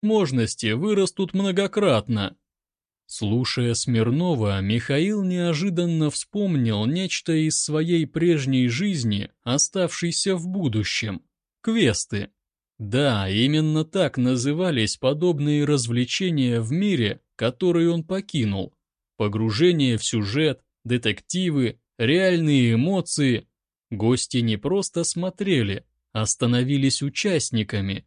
возможности вырастут многократно. Слушая Смирнова, Михаил неожиданно вспомнил нечто из своей прежней жизни, оставшейся в будущем. Квесты. Да, именно так назывались подобные развлечения в мире, который он покинул. Погружение в сюжет, детективы, реальные эмоции. Гости не просто смотрели, а становились участниками.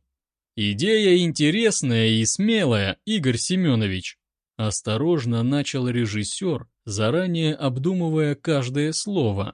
Идея интересная и смелая, Игорь Семенович. Осторожно начал режиссер, заранее обдумывая каждое слово.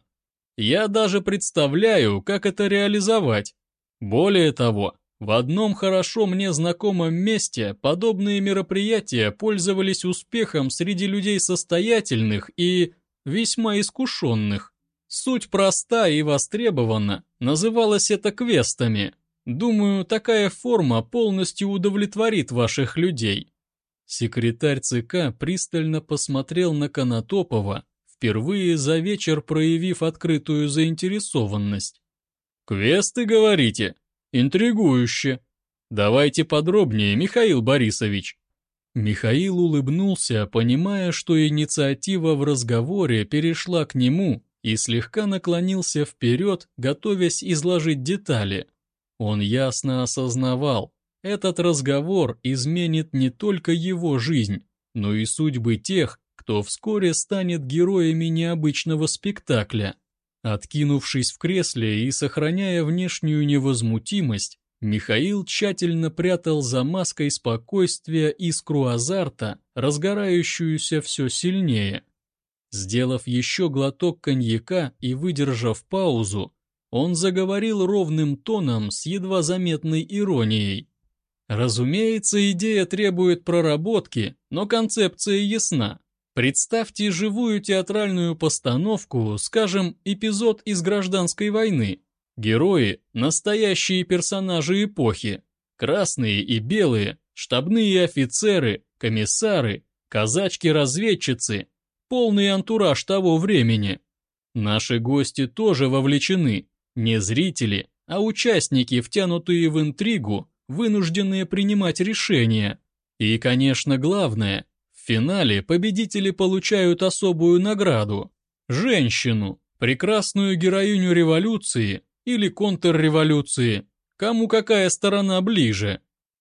Я даже представляю, как это реализовать. Более того, в одном хорошо мне знакомом месте подобные мероприятия пользовались успехом среди людей состоятельных и весьма искушенных. Суть проста и востребована, называлось это квестами. Думаю, такая форма полностью удовлетворит ваших людей. Секретарь ЦК пристально посмотрел на Конотопова, впервые за вечер проявив открытую заинтересованность. «Квесты, говорите? Интригующе. Давайте подробнее, Михаил Борисович». Михаил улыбнулся, понимая, что инициатива в разговоре перешла к нему, и слегка наклонился вперед, готовясь изложить детали. Он ясно осознавал, этот разговор изменит не только его жизнь, но и судьбы тех, кто вскоре станет героями необычного спектакля. Откинувшись в кресле и сохраняя внешнюю невозмутимость, Михаил тщательно прятал за маской спокойствия искру азарта, разгорающуюся все сильнее. Сделав еще глоток коньяка и выдержав паузу, он заговорил ровным тоном с едва заметной иронией. Разумеется, идея требует проработки, но концепция ясна. Представьте живую театральную постановку, скажем, эпизод из «Гражданской войны». Герои – настоящие персонажи эпохи. Красные и белые, штабные офицеры, комиссары, казачки-разведчицы. Полный антураж того времени. Наши гости тоже вовлечены. Не зрители, а участники, втянутые в интригу, вынужденные принимать решения. И, конечно, главное, в финале победители получают особую награду – женщину, прекрасную героиню революции или контрреволюции, кому какая сторона ближе.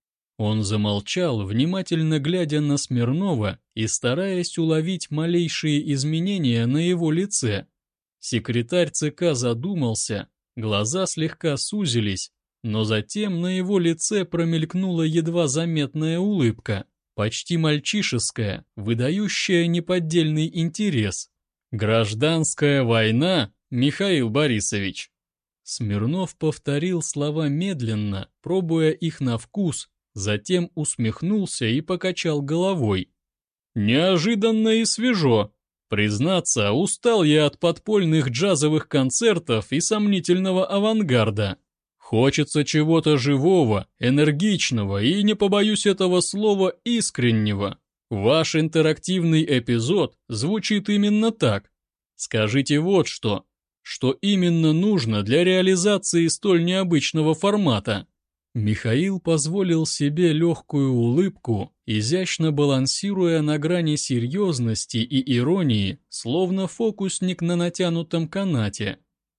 Он замолчал, внимательно глядя на Смирнова и стараясь уловить малейшие изменения на его лице. Секретарь ЦК задумался, глаза слегка сузились, но затем на его лице промелькнула едва заметная улыбка, почти мальчишеская, выдающая неподдельный интерес. «Гражданская война, Михаил Борисович!» Смирнов повторил слова медленно, пробуя их на вкус, затем усмехнулся и покачал головой. «Неожиданно и свежо. Признаться, устал я от подпольных джазовых концертов и сомнительного авангарда. Хочется чего-то живого, энергичного и, не побоюсь этого слова, искреннего. Ваш интерактивный эпизод звучит именно так. Скажите вот что. Что именно нужно для реализации столь необычного формата?» Михаил позволил себе легкую улыбку, изящно балансируя на грани серьезности и иронии, словно фокусник на натянутом канате.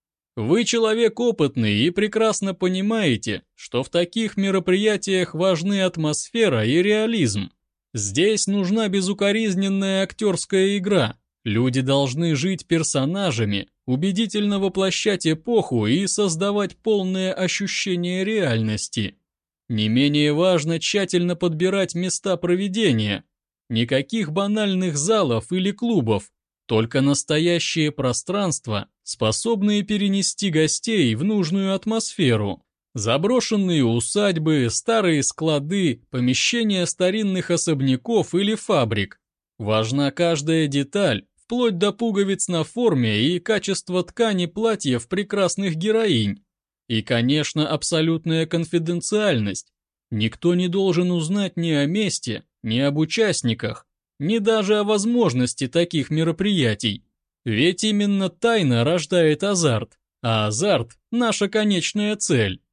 «Вы человек опытный и прекрасно понимаете, что в таких мероприятиях важны атмосфера и реализм. Здесь нужна безукоризненная актерская игра. Люди должны жить персонажами, убедительно воплощать эпоху и создавать полное ощущение реальности. Не менее важно тщательно подбирать места проведения. Никаких банальных залов или клубов, только настоящее пространство, способные перенести гостей в нужную атмосферу. Заброшенные усадьбы, старые склады, помещения старинных особняков или фабрик. Важна каждая деталь, вплоть до пуговиц на форме и качества ткани платьев прекрасных героинь. И, конечно, абсолютная конфиденциальность. Никто не должен узнать ни о месте, ни об участниках, ни даже о возможности таких мероприятий. Ведь именно тайна рождает азарт, а азарт – наша конечная цель.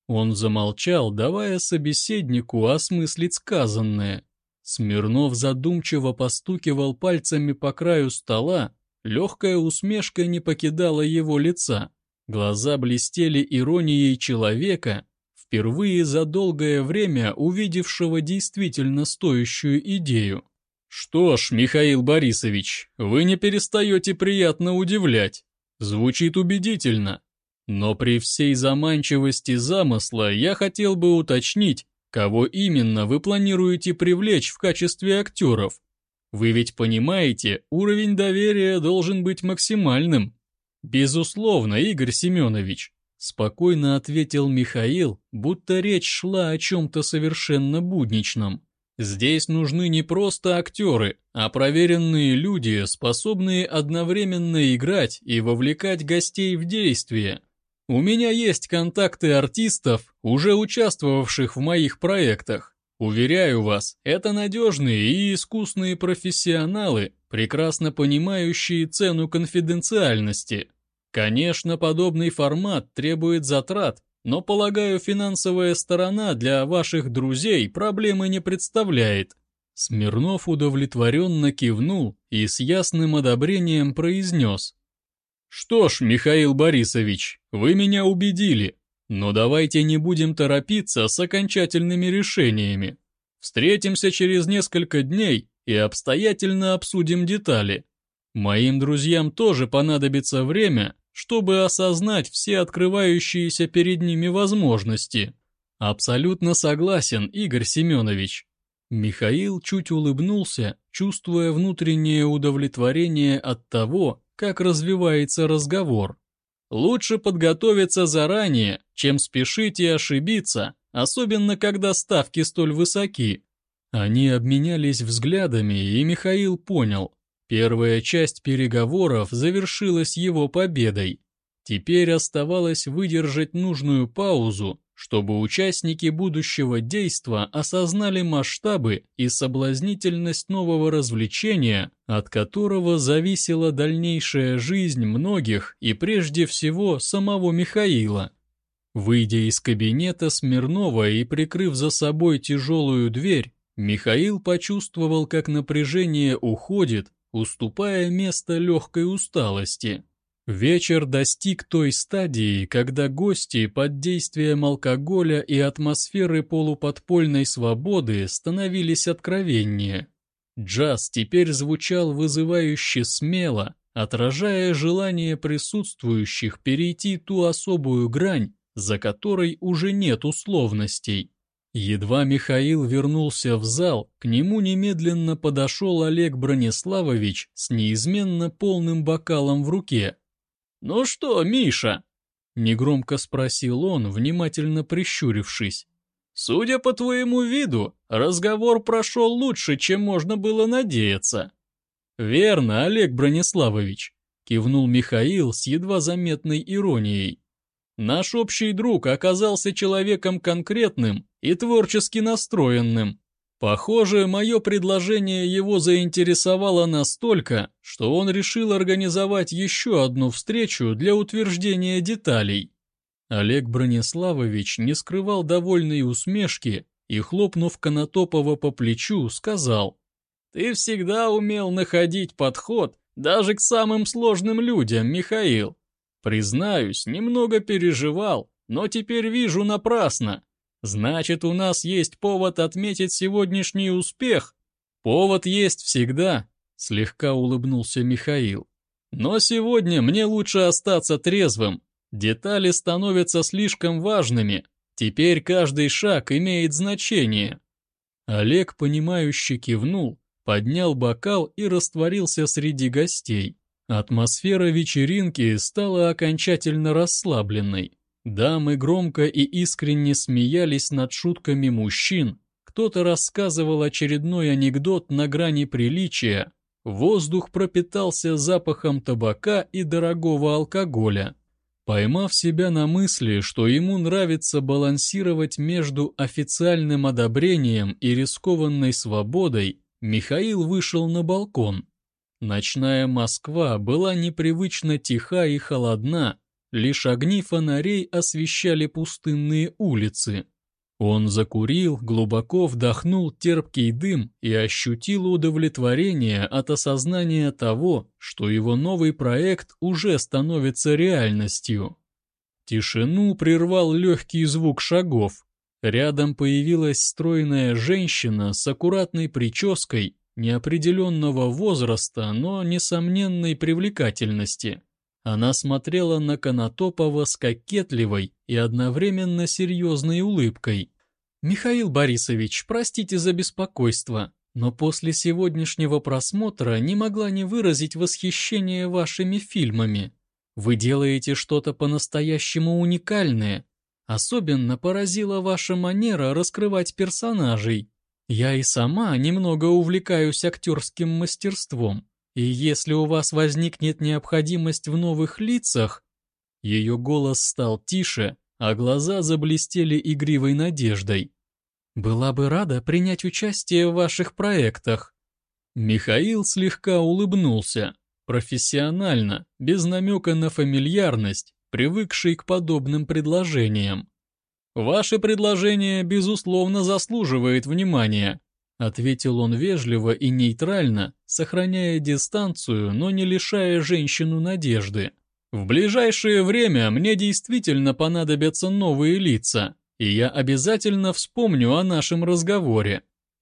Он замолчал, давая собеседнику осмыслить сказанное. Смирнов задумчиво постукивал пальцами по краю стола, легкая усмешка не покидала его лица. Глаза блестели иронией человека, впервые за долгое время увидевшего действительно стоящую идею. «Что ж, Михаил Борисович, вы не перестаете приятно удивлять. Звучит убедительно. Но при всей заманчивости замысла я хотел бы уточнить, кого именно вы планируете привлечь в качестве актеров. Вы ведь понимаете, уровень доверия должен быть максимальным». «Безусловно, Игорь Семенович», — спокойно ответил Михаил, будто речь шла о чем-то совершенно будничном. «Здесь нужны не просто актеры, а проверенные люди, способные одновременно играть и вовлекать гостей в действие. У меня есть контакты артистов, уже участвовавших в моих проектах. Уверяю вас, это надежные и искусные профессионалы, прекрасно понимающие цену конфиденциальности. Конечно, подобный формат требует затрат, но, полагаю, финансовая сторона для ваших друзей проблемы не представляет». Смирнов удовлетворенно кивнул и с ясным одобрением произнес: «Что ж, Михаил Борисович, вы меня убедили, но давайте не будем торопиться с окончательными решениями. Встретимся через несколько дней и обстоятельно обсудим детали. Моим друзьям тоже понадобится время, чтобы осознать все открывающиеся перед ними возможности». «Абсолютно согласен, Игорь Семенович». Михаил чуть улыбнулся, чувствуя внутреннее удовлетворение от того, как развивается разговор. «Лучше подготовиться заранее, чем спешить и ошибиться, особенно когда ставки столь высоки». Они обменялись взглядами, и Михаил понял. Первая часть переговоров завершилась его победой. Теперь оставалось выдержать нужную паузу, чтобы участники будущего действа осознали масштабы и соблазнительность нового развлечения, от которого зависела дальнейшая жизнь многих и прежде всего самого Михаила. Выйдя из кабинета Смирнова и прикрыв за собой тяжелую дверь, Михаил почувствовал, как напряжение уходит, уступая место легкой усталости. Вечер достиг той стадии, когда гости под действием алкоголя и атмосферы полуподпольной свободы становились откровеннее. Джаз теперь звучал вызывающе смело, отражая желание присутствующих перейти ту особую грань, за которой уже нет условностей. Едва Михаил вернулся в зал, к нему немедленно подошел Олег Брониславович с неизменно полным бокалом в руке. «Ну что, Миша?» — негромко спросил он, внимательно прищурившись. «Судя по твоему виду, разговор прошел лучше, чем можно было надеяться». «Верно, Олег Брониславович», — кивнул Михаил с едва заметной иронией. «Наш общий друг оказался человеком конкретным и творчески настроенным. Похоже, мое предложение его заинтересовало настолько, что он решил организовать еще одну встречу для утверждения деталей». Олег Брониславович не скрывал довольной усмешки и, хлопнув Конотопова по плечу, сказал: «Ты всегда умел находить подход даже к самым сложным людям, Михаил. Признаюсь, немного переживал, но теперь вижу напрасно. Значит, у нас есть повод отметить сегодняшний успех?» «Повод есть всегда», — слегка улыбнулся Михаил. «Но сегодня мне лучше остаться трезвым. Детали становятся слишком важными. Теперь каждый шаг имеет значение». Олег, понимающе кивнул, поднял бокал и растворился среди гостей. Атмосфера вечеринки стала окончательно расслабленной. Дамы громко и искренне смеялись над шутками мужчин, кто-то рассказывал очередной анекдот на грани приличия, воздух пропитался запахом табака и дорогого алкоголя. Поймав себя на мысли, что ему нравится балансировать между официальным одобрением и рискованной свободой, Михаил вышел на балкон. Ночная Москва была непривычно тиха и холодна, лишь огни фонарей освещали пустынные улицы. Он закурил, глубоко вдохнул терпкий дым и ощутил удовлетворение от осознания того, что его новый проект уже становится реальностью. Тишину прервал легкий звук шагов. Рядом появилась стройная женщина с аккуратной прической неопределенного возраста, но несомненной привлекательности. Она смотрела на Конотопова с кокетливой и одновременно серьезной улыбкой. «Михаил Борисович, простите за беспокойство, но после сегодняшнего просмотра не могла не выразить восхищение вашими фильмами. Вы делаете что-то по-настоящему уникальное. Особенно поразила ваша манера раскрывать персонажей. Я и сама немного увлекаюсь актерским мастерством. И если у вас возникнет необходимость в новых лицах...» Ее голос стал тише, а глаза заблестели игривой надеждой. «Была бы рада принять участие в ваших проектах». Михаил слегка улыбнулся, профессионально, без намека на фамильярность, привыкший к подобным предложениям. «Ваше предложение, безусловно, заслуживает внимания», ответил он вежливо и нейтрально, сохраняя дистанцию, но не лишая женщину надежды. «В ближайшее время мне действительно понадобятся новые лица, и я обязательно вспомню о нашем разговоре».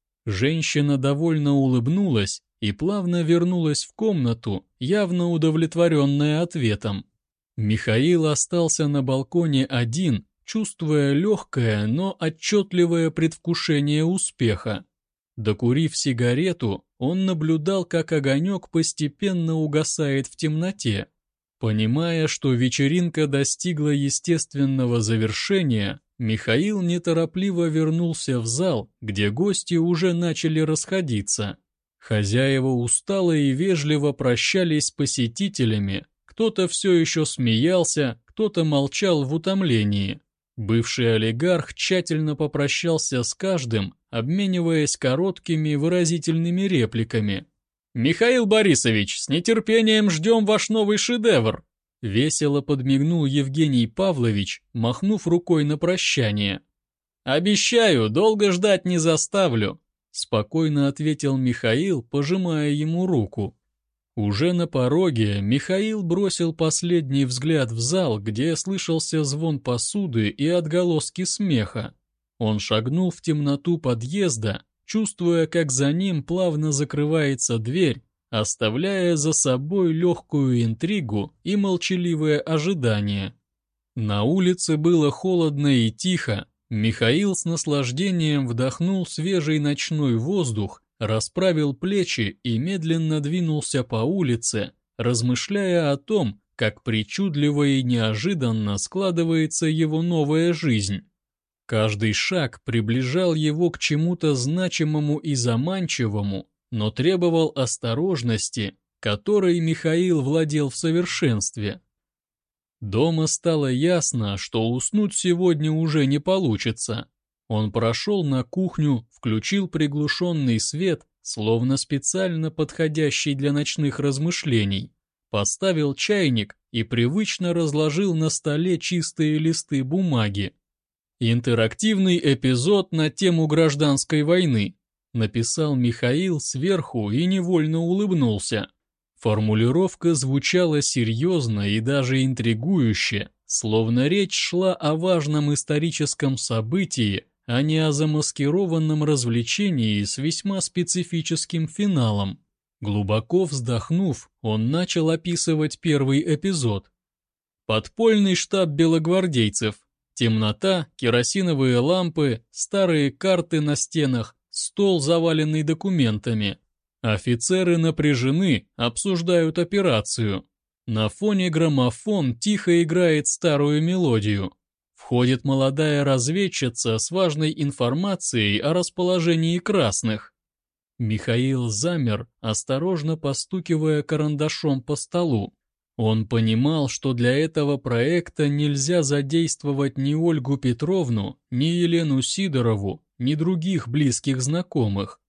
Женщина довольно улыбнулась и плавно вернулась в комнату, явно удовлетворенная ответом. Михаил остался на балконе один, чувствуя легкое, но отчетливое предвкушение успеха. Докурив сигарету, он наблюдал, как огонек постепенно угасает в темноте. Понимая, что вечеринка достигла естественного завершения, Михаил неторопливо вернулся в зал, где гости уже начали расходиться. Хозяева устало и вежливо прощались с посетителями, кто-то все еще смеялся, кто-то молчал в утомлении. Бывший олигарх тщательно попрощался с каждым, обмениваясь короткими выразительными репликами. «Михаил Борисович, с нетерпением ждем ваш новый шедевр!» Весело подмигнул Евгений Павлович, махнув рукой на прощание. «Обещаю, долго ждать не заставлю», — спокойно ответил Михаил, пожимая ему руку. Уже на пороге Михаил бросил последний взгляд в зал, где слышался звон посуды и отголоски смеха. Он шагнул в темноту подъезда, чувствуя, как за ним плавно закрывается дверь, оставляя за собой легкую интригу и молчаливое ожидание. На улице было холодно и тихо. Михаил с наслаждением вдохнул свежий ночной воздух, расправил плечи и медленно двинулся по улице, размышляя о том, как причудливо и неожиданно складывается его новая жизнь. Каждый шаг приближал его к чему-то значимому и заманчивому, но требовал осторожности, которой Михаил владел в совершенстве. Дома стало ясно, что уснуть сегодня уже не получится. Он прошел на кухню, включил приглушенный свет, словно специально подходящий для ночных размышлений, поставил чайник и привычно разложил на столе чистые листы бумаги. «Интерактивный эпизод на тему гражданской войны», написал Михаил сверху и невольно улыбнулся. Формулировка звучала серьезно и даже интригующе, словно речь шла о важном историческом событии, а не о замаскированном развлечении с весьма специфическим финалом. Глубоко вздохнув, он начал описывать первый эпизод. Подпольный штаб белогвардейцев. Темнота, керосиновые лампы, старые карты на стенах, стол, заваленный документами. Офицеры напряжены, обсуждают операцию. На фоне граммофон тихо играет старую мелодию. Входит молодая разведчица с важной информацией о расположении красных. Михаил замер, осторожно постукивая карандашом по столу. Он понимал, что для этого проекта нельзя задействовать ни Ольгу Петровну, ни Елену Сидорову, ни других близких знакомых.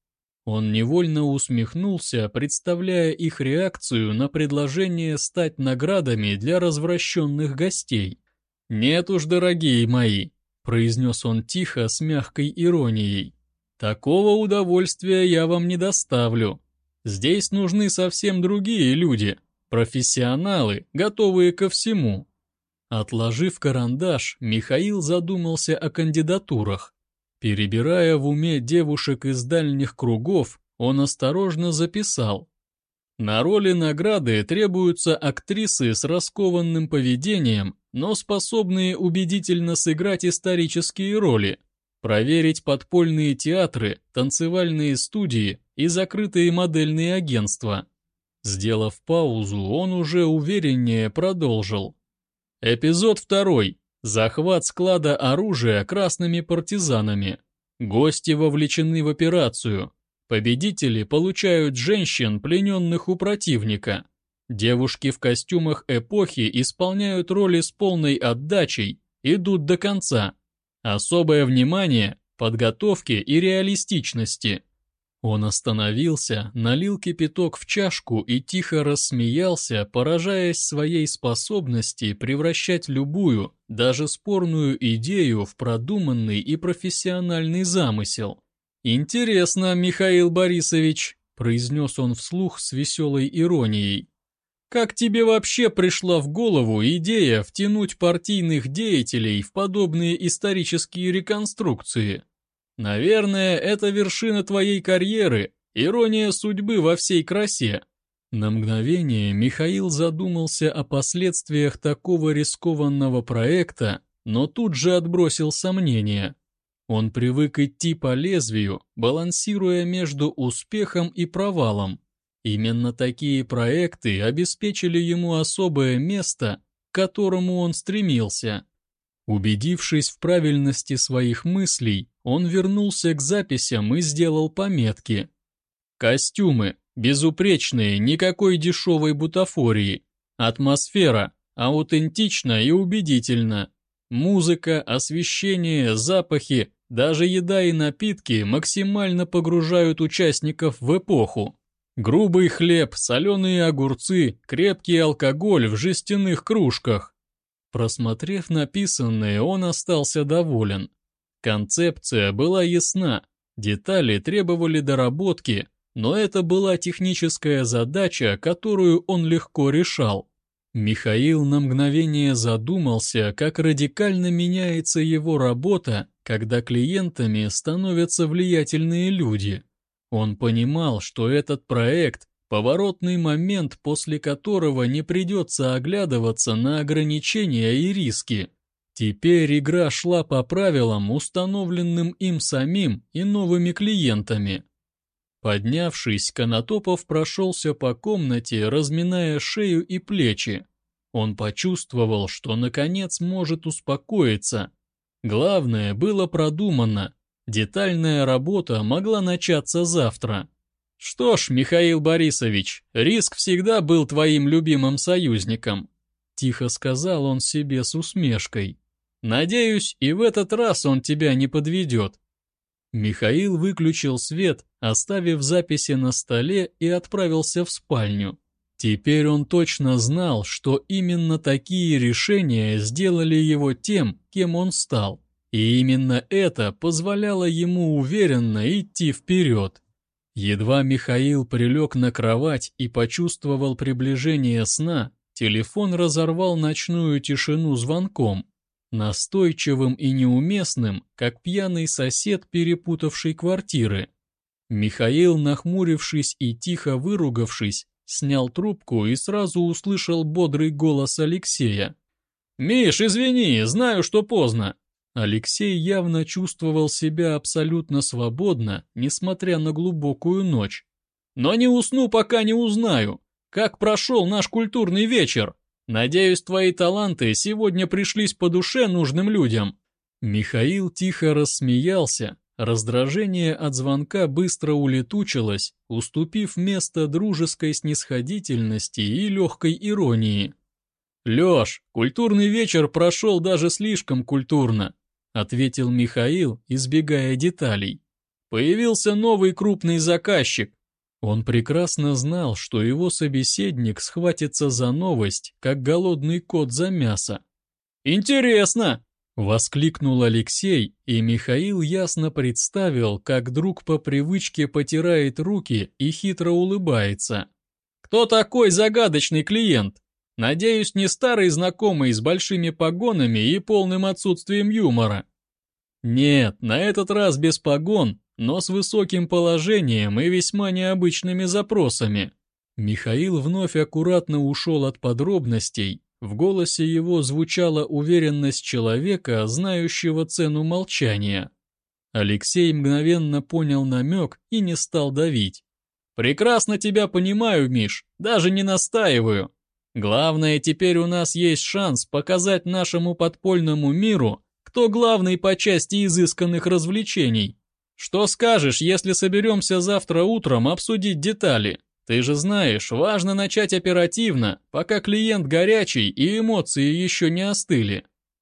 Он невольно усмехнулся, представляя их реакцию на предложение стать наградами для развращенных гостей. «Нет уж, дорогие мои», — произнес он тихо с мягкой иронией, — «такого удовольствия я вам не доставлю. Здесь нужны совсем другие люди, профессионалы, готовые ко всему». Отложив карандаш, Михаил задумался о кандидатурах. Перебирая в уме девушек из дальних кругов, он осторожно записал: на роли награды требуются актрисы с раскованным поведением, но способные убедительно сыграть исторические роли, проверить подпольные театры, танцевальные студии и закрытые модельные агентства. Сделав паузу, он уже увереннее продолжил. Эпизод 2. Захват склада оружия красными партизанами. Гости вовлечены в операцию. Победители получают женщин, плененных у противника. Девушки в костюмах эпохи исполняют роли с полной отдачей, идут до конца. Особое внимание подготовке и реалистичности. Он остановился, налил кипяток в чашку и тихо рассмеялся, поражаясь своей способности превращать любую, даже спорную идею в продуманный и профессиональный замысел. «Интересно, Михаил Борисович», — произнес он вслух с веселой иронией, «как тебе вообще пришла в голову идея втянуть партийных деятелей в подобные исторические реконструкции? Наверное, это вершина твоей карьеры, ирония судьбы во всей красе». На мгновение Михаил задумался о последствиях такого рискованного проекта, но тут же отбросил сомнения. Он привык идти по лезвию, балансируя между успехом и провалом. Именно такие проекты обеспечили ему особое место, к которому он стремился. Убедившись в правильности своих мыслей, он вернулся к записям и сделал пометки. Костюмы безупречные, никакой дешевой бутафории. Атмосфера аутентична и убедительна. Музыка, освещение, запахи, даже еда и напитки максимально погружают участников в эпоху. Грубый хлеб, соленые огурцы, крепкий алкоголь в жестяных кружках. Просмотрев написанное, он остался доволен. Концепция была ясна, детали требовали доработки, но это была техническая задача, которую он легко решал. Михаил на мгновение задумался, как радикально меняется его работа, когда клиентами становятся влиятельные люди. Он понимал, что этот проект – поворотный момент, после которого не придется оглядываться на ограничения и риски. Теперь игра шла по правилам, установленным им самим и новыми клиентами. Поднявшись, Конотопов прошелся по комнате, разминая шею и плечи. Он почувствовал, что наконец может успокоиться. Главное было продумано. Детальная работа могла начаться завтра. «Что ж, Михаил Борисович, риск всегда был твоим любимым союзником», — тихо сказал он себе с усмешкой. «Надеюсь, и в этот раз он тебя не подведет». Михаил выключил свет, оставив записи на столе, и отправился в спальню. Теперь он точно знал, что именно такие решения сделали его тем, кем он стал, и именно это позволяло ему уверенно идти вперед. Едва Михаил прилег на кровать и почувствовал приближение сна, телефон разорвал ночную тишину звонком, настойчивым и неуместным, как пьяный сосед, перепутавший квартиры. Михаил, нахмурившись и тихо выругавшись, снял трубку и сразу услышал бодрый голос Алексея. «Миш, извини, знаю, что поздно». Алексей явно чувствовал себя абсолютно свободно, несмотря на глубокую ночь. «Но не усну, пока не узнаю, как прошел наш культурный вечер. Надеюсь, твои таланты сегодня пришлись по душе нужным людям». Михаил тихо рассмеялся. Раздражение от звонка быстро улетучилось, уступив место дружеской снисходительности и легкой иронии. «Леш, культурный вечер прошел даже слишком культурно», — ответил Михаил, избегая деталей. Появился новый крупный заказчик. Он прекрасно знал, что его собеседник схватится за новость, как голодный кот за мясо. «Интересно!» — воскликнул Алексей, и Михаил ясно представил, как друг по привычке потирает руки и хитро улыбается. «Кто такой загадочный клиент? Надеюсь, не старый знакомый с большими погонами и полным отсутствием юмора?» «Нет, на этот раз без погон, но с высоким положением и весьма необычными запросами». Михаил вновь аккуратно ушел от подробностей. В голосе его звучала уверенность человека, знающего цену молчания. Алексей мгновенно понял намек и не стал давить. «Прекрасно тебя понимаю, Миш, даже не настаиваю. Главное, теперь у нас есть шанс показать нашему подпольному миру, кто главный по части изысканных развлечений. Что скажешь, если соберемся завтра утром обсудить детали? Ты же знаешь, важно начать оперативно, пока клиент горячий и эмоции еще не остыли».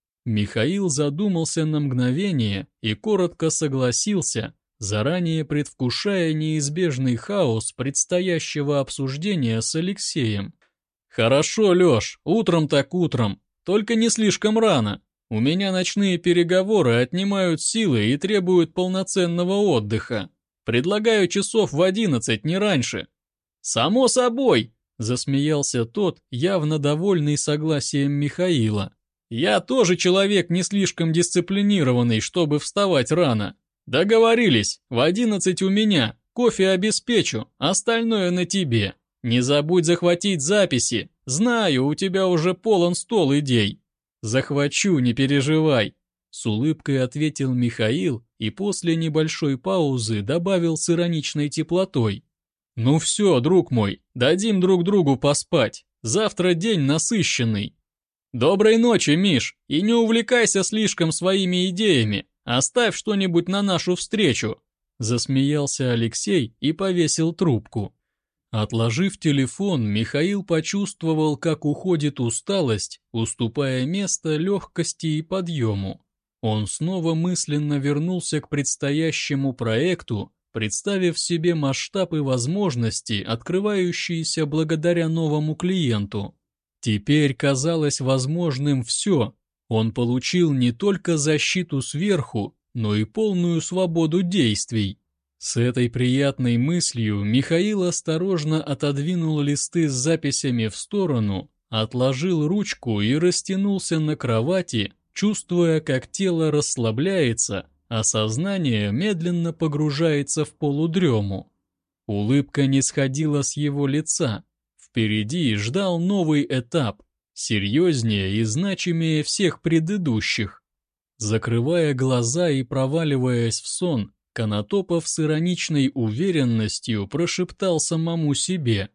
Михаил задумался на мгновение и коротко согласился, заранее предвкушая неизбежный хаос предстоящего обсуждения с Алексеем. «Хорошо, Леш, утром так утром, только не слишком рано. У меня ночные переговоры отнимают силы и требуют полноценного отдыха. Предлагаю часов в 11, не раньше». «Само собой!» — засмеялся тот, явно довольный согласием Михаила. «Я тоже человек не слишком дисциплинированный, чтобы вставать рано. Договорились, в 11 у меня, кофе обеспечу, остальное на тебе. Не забудь захватить записи, знаю, у тебя уже полон стол идей». «Захвачу, не переживай», — с улыбкой ответил Михаил и после небольшой паузы добавил с ироничной теплотой. «Ну все, друг мой, дадим друг другу поспать. Завтра день насыщенный». «Доброй ночи, Миш, и не увлекайся слишком своими идеями. Оставь что-нибудь на нашу встречу», — засмеялся Алексей и повесил трубку. Отложив телефон, Михаил почувствовал, как уходит усталость, уступая место легкости и подъему. Он снова мысленно вернулся к предстоящему проекту, представив себе масштаб и возможности, открывающиеся благодаря новому клиенту. Теперь казалось возможным все. Он получил не только защиту сверху, но и полную свободу действий. С этой приятной мыслью Михаил осторожно отодвинул листы с записями в сторону, отложил ручку и растянулся на кровати, чувствуя, как тело расслабляется, а сознание медленно погружается в полудрему. Улыбка не сходила с его лица. Впереди ждал новый этап, серьезнее и значимее всех предыдущих. Закрывая глаза и проваливаясь в сон, Конотопов с ироничной уверенностью прошептал самому себе.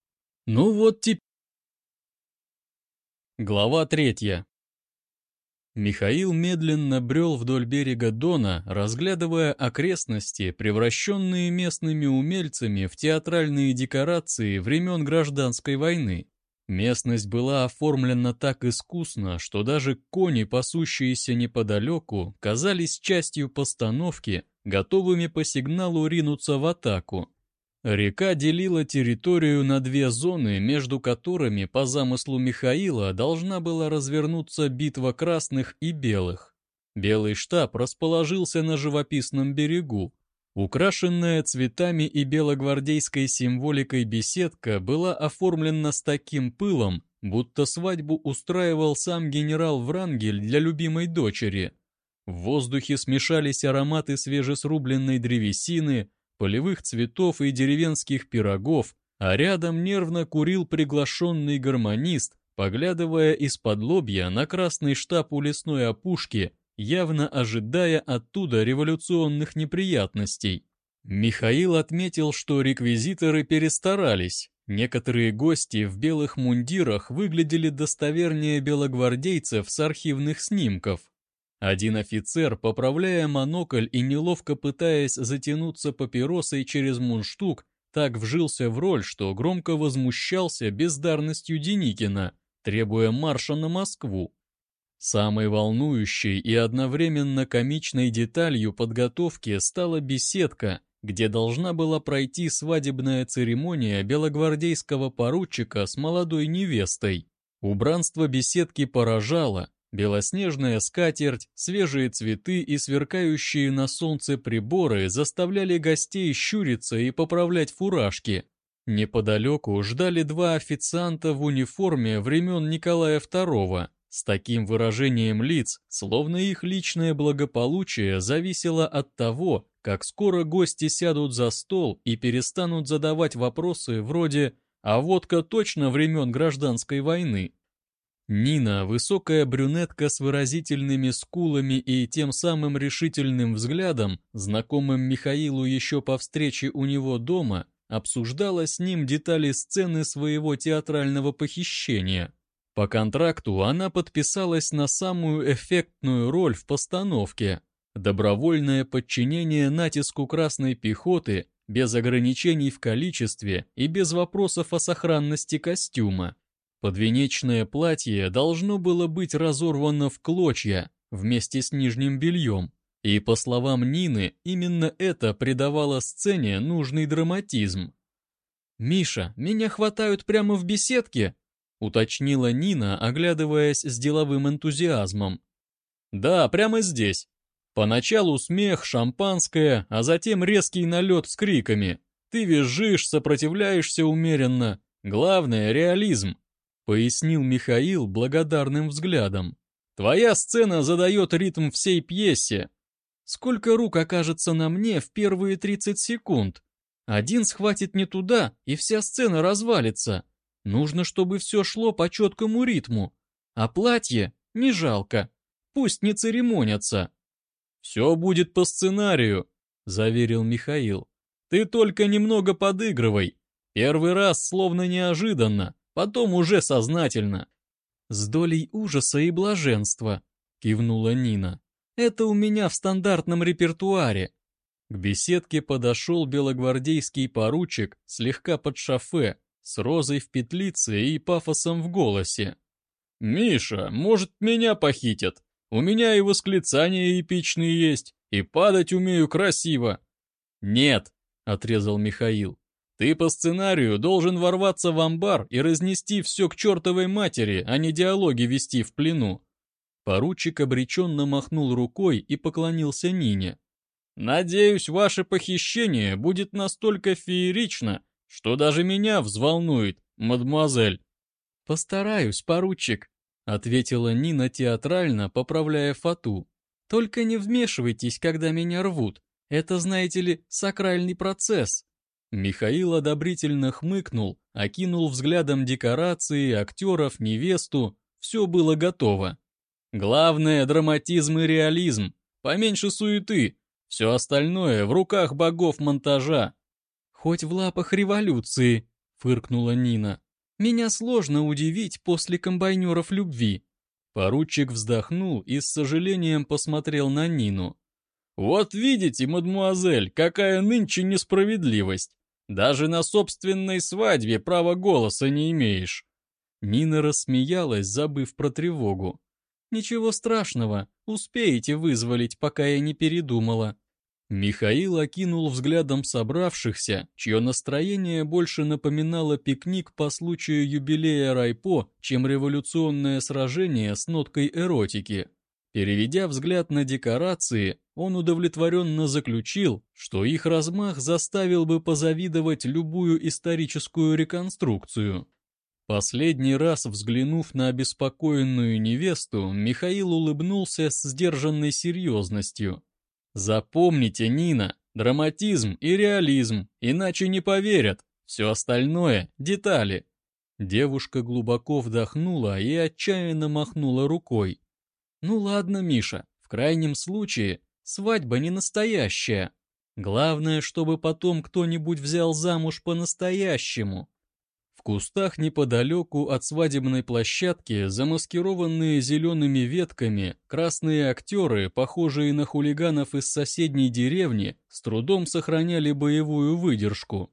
«Ну вот теперь...» Глава 3. Михаил медленно брел вдоль берега Дона, разглядывая окрестности, превращенные местными умельцами в театральные декорации времен Гражданской войны. Местность была оформлена так искусно, что даже кони, пасущиеся неподалеку, казались частью постановки, готовыми по сигналу ринуться в атаку. Река делила территорию на две зоны, между которыми, по замыслу Михаила, должна была развернуться битва красных и белых. Белый штаб расположился на живописном берегу. Украшенная цветами и белогвардейской символикой беседка была оформлена с таким пылом, будто свадьбу устраивал сам генерал Врангель для любимой дочери. В воздухе смешались ароматы свежесрубленной древесины, полевых цветов и деревенских пирогов, а рядом нервно курил приглашенный гармонист, поглядывая из-под лобья на красный штаб у лесной опушки, явно ожидая оттуда революционных неприятностей. Михаил отметил, что реквизиторы перестарались. Некоторые гости в белых мундирах выглядели достовернее белогвардейцев с архивных снимков. Один офицер, поправляя монокль и неловко пытаясь затянуться папиросой через мундштук, так вжился в роль, что громко возмущался бездарностью Деникина, требуя марша на Москву. Самой волнующей и одновременно комичной деталью подготовки стала беседка, где должна была пройти свадебная церемония белогвардейского поручика с молодой невестой. Убранство беседки поражало. Белоснежная скатерть, свежие цветы и сверкающие на солнце приборы заставляли гостей щуриться и поправлять фуражки. Неподалеку ждали два официанта в униформе времен Николая II, с таким выражением лиц, словно их личное благополучие зависело от того, как скоро гости сядут за стол и перестанут задавать вопросы вроде «А водка точно времен гражданской войны?». Нина, высокая брюнетка с выразительными скулами и тем самым решительным взглядом, знакомым Михаилу еще по встрече у него дома, обсуждала с ним детали сцены своего театрального похищения. По контракту она подписалась на самую эффектную роль в постановке – добровольное подчинение натиску Красной пехоты без ограничений в количестве и без вопросов о сохранности костюма. Подвенечное платье должно было быть разорвано в клочья вместе с нижним бельем, и, по словам Нины, именно это придавало сцене нужный драматизм. «Миша, меня хватают прямо в беседке?» — уточнила Нина, оглядываясь с деловым энтузиазмом. «Да, прямо здесь. Поначалу смех, шампанское, а затем резкий налет с криками. Ты визжишь, сопротивляешься умеренно. Главное — реализм», — пояснил Михаил благодарным взглядом. «Твоя сцена задает ритм всей пьесе. Сколько рук окажется на мне в первые 30 секунд? Один схватит не туда, и вся сцена развалится. Нужно, чтобы все шло по четкому ритму. А платье не жалко. Пусть не церемонятся». «Все будет по сценарию», — заверил Михаил. «Ты только немного подыгрывай. Первый раз словно неожиданно, потом уже сознательно». «С долей ужаса и блаженства», — кивнула Нина. «Это у меня в стандартном репертуаре». К беседке подошел белогвардейский поручик, слегка под шофе, с розой в петлице и пафосом в голосе. «Миша, может, меня похитят? У меня и восклицания эпичные есть, и падать умею красиво». «Нет», — отрезал Михаил. «Ты по сценарию должен ворваться в амбар и разнести все к чертовой матери, а не диалоги вести в плену». Поручик обреченно махнул рукой и поклонился Нине. «Надеюсь, ваше похищение будет настолько феерично, что даже меня взволнует, мадемуазель». «Постараюсь, поручик», — ответила Нина театрально, поправляя фату. «Только не вмешивайтесь, когда меня рвут. Это, знаете ли, сакральный процесс». Михаил одобрительно хмыкнул, окинул взглядом декорации, актеров, невесту. Все было готово. «Главное — драматизм и реализм. Поменьше суеты. Все остальное в руках богов монтажа». «Хоть в лапах революции», — фыркнула Нина. «Меня сложно удивить после комбайнеров любви». Поручик вздохнул и с сожалением посмотрел на Нину. «Вот видите, мадемуазель, какая нынче несправедливость. Даже на собственной свадьбе права голоса не имеешь». Нина рассмеялась, забыв про тревогу. «Ничего страшного, успеете вызволить, пока я не передумала». Михаил окинул взглядом собравшихся, чье настроение больше напоминало пикник по случаю юбилея Райпо, чем революционное сражение с ноткой эротики. Переведя взгляд на декорации, он удовлетворенно заключил, что их размах заставил бы позавидовать любую историческую реконструкцию. Последний раз взглянув на обеспокоенную невесту, Михаил улыбнулся с сдержанной серьезностью. «Запомните, Нина, драматизм и реализм, иначе не поверят. Все остальное — детали». Девушка глубоко вдохнула и отчаянно махнула рукой. «Ну ладно, Миша, в крайнем случае, свадьба не настоящая. Главное, чтобы потом кто-нибудь взял замуж по-настоящему». В кустах неподалеку от свадебной площадки, замаскированные зелеными ветками, красные актеры, похожие на хулиганов из соседней деревни, с трудом сохраняли боевую выдержку.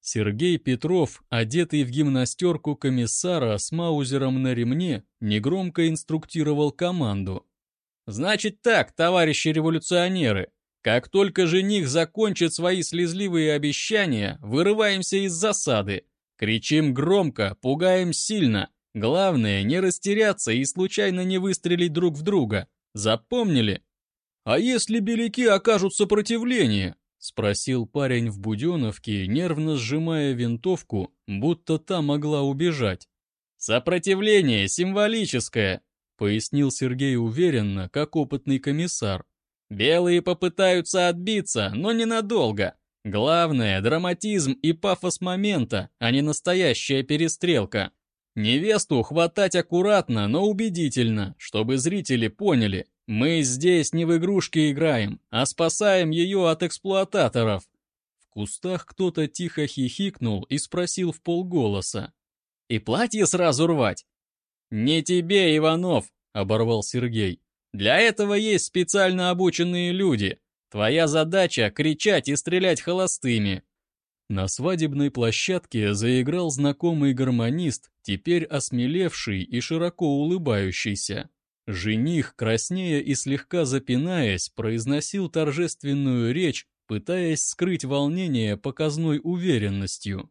Сергей Петров, одетый в гимнастерку комиссара с маузером на ремне, негромко инструктировал команду. «Значит так, товарищи революционеры, как только жених закончит свои слезливые обещания, вырываемся из засады. Кричим громко, пугаем сильно. Главное, не растеряться и случайно не выстрелить друг в друга. Запомнили?» «А если беляки окажут сопротивление?» — спросил парень в буденовке, нервно сжимая винтовку, будто та могла убежать. «Сопротивление символическое», — пояснил Сергей уверенно, как опытный комиссар. «Белые попытаются отбиться, но ненадолго. Главное — драматизм и пафос момента, а не настоящая перестрелка. Невесту хватать аккуратно, но убедительно, чтобы зрители поняли. Мы здесь не в игрушки играем, а спасаем ее от эксплуататоров». В кустах кто-то тихо хихикнул и спросил вполголоса. «И платье сразу рвать?» «Не тебе, Иванов», — оборвал Сергей. «Для этого есть специально обученные люди. Твоя задача — кричать и стрелять холостыми». На свадебной площадке заиграл знакомый гармонист, теперь осмелевший и широко улыбающийся. Жених, краснея и слегка запинаясь, произносил торжественную речь, пытаясь скрыть волнение показной уверенностью.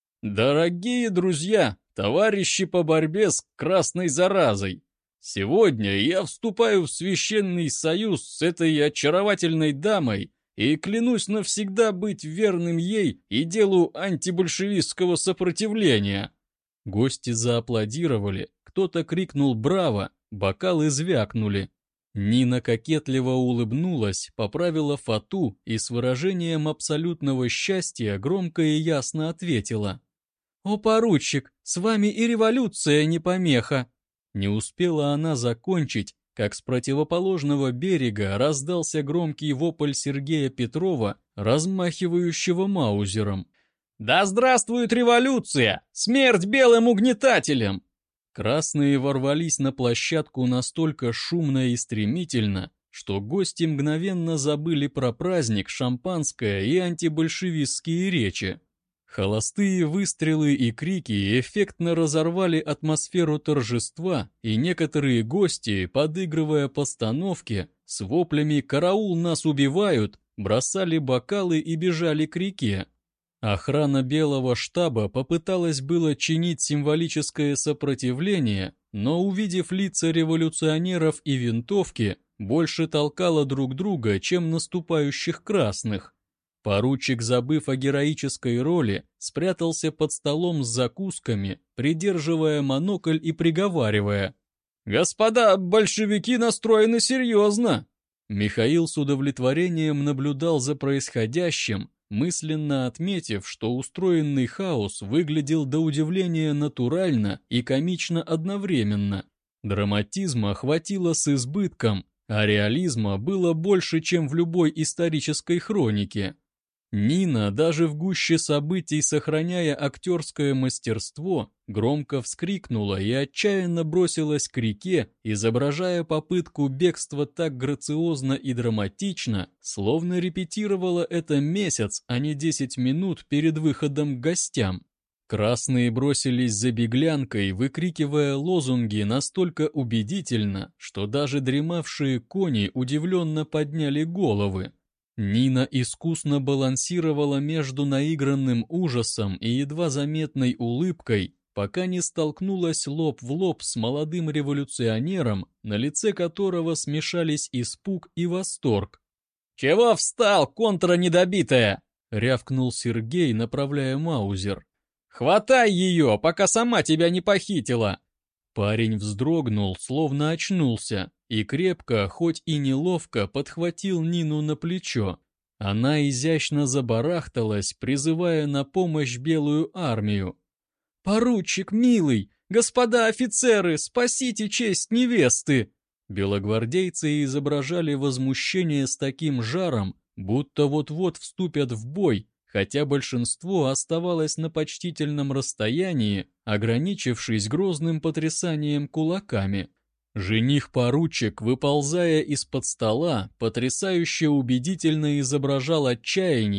«Дорогие друзья, товарищи по борьбе с красной заразой! Сегодня я вступаю в священный союз с этой очаровательной дамой и клянусь навсегда быть верным ей и делу антибольшевистского сопротивления». Гости зааплодировали, кто-то крикнул «Браво!», бокалы звякнули. Нина кокетливо улыбнулась, поправила фату и с выражением абсолютного счастья громко и ясно ответила: «О, поручик, с вами и революция не помеха!» Не успела она закончить, как с противоположного берега раздался громкий вопль Сергея Петрова, размахивающего маузером. «Да здравствует революция! Смерть белым угнетателям!» Красные ворвались на площадку настолько шумно и стремительно, что гости мгновенно забыли про праздник, шампанское и антибольшевистские речи. Холостые выстрелы и крики эффектно разорвали атмосферу торжества, и некоторые гости, подыгрывая постановке, с воплями «Караул, нас убивают!» бросали бокалы и бежали к реке. Охрана Белого штаба попыталась было чинить символическое сопротивление, но, увидев лица революционеров и винтовки, больше толкала друг друга, чем наступающих красных. Поручик, забыв о героической роли, спрятался под столом с закусками, придерживая монокль и приговаривая: «Господа, большевики настроены серьезно!» Михаил с удовлетворением наблюдал за происходящим, мысленно отметив, что устроенный хаос выглядел до удивления натурально и комично одновременно. Драматизма хватило с избытком, а реализма было больше, чем в любой исторической хронике. Нина, даже в гуще событий сохраняя актерское мастерство, громко вскрикнула и отчаянно бросилась к реке, изображая попытку бегства так грациозно и драматично, словно репетировала это месяц, а не 10 минут перед выходом к гостям. Красные бросились за беглянкой, выкрикивая лозунги настолько убедительно, что даже дремавшие кони удивленно подняли головы. Нина искусно балансировала между наигранным ужасом и едва заметной улыбкой, пока не столкнулась лоб в лоб с молодым революционером, на лице которого смешались испуг и восторг. «Чего встал, контра недобитая?» — рявкнул Сергей, направляя маузер. «Хватай ее, пока сама тебя не похитила!» Парень вздрогнул, словно очнулся, и крепко, хоть и неловко, подхватил Нину на плечо. Она изящно забарахталась, призывая на помощь Белую армию. «Поручик, милый! Господа офицеры, спасите честь невесты!» Белогвардейцы изображали возмущение с таким жаром, будто вот-вот вступят в бой, хотя большинство оставалось на почтительном расстоянии, ограничившись грозным потрясанием кулаками. Жених-поручик, выползая из-под стола, потрясающе убедительно изображал отчаяние,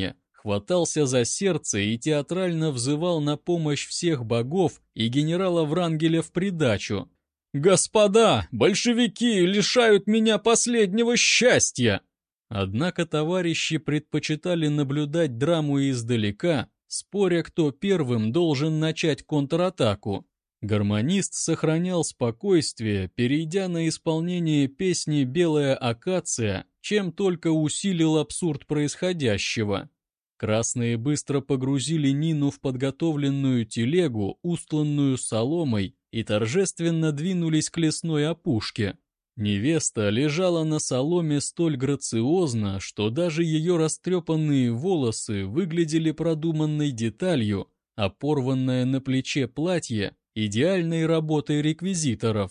хватался за сердце и театрально взывал на помощь всех богов и генерала Врангеля в придачу. «Господа, большевики лишают меня последнего счастья!» Однако товарищи предпочитали наблюдать драму издалека, споря, кто первым должен начать контратаку. Гармонист сохранял спокойствие, перейдя на исполнение песни «Белая акация», чем только усилил абсурд происходящего. Красные быстро погрузили Нину в подготовленную телегу, устланную соломой, и торжественно двинулись к лесной опушке. Невеста лежала на соломе столь грациозно, что даже ее растрепанные волосы выглядели продуманной деталью, а порванное на плече платье — идеальной работой реквизиторов.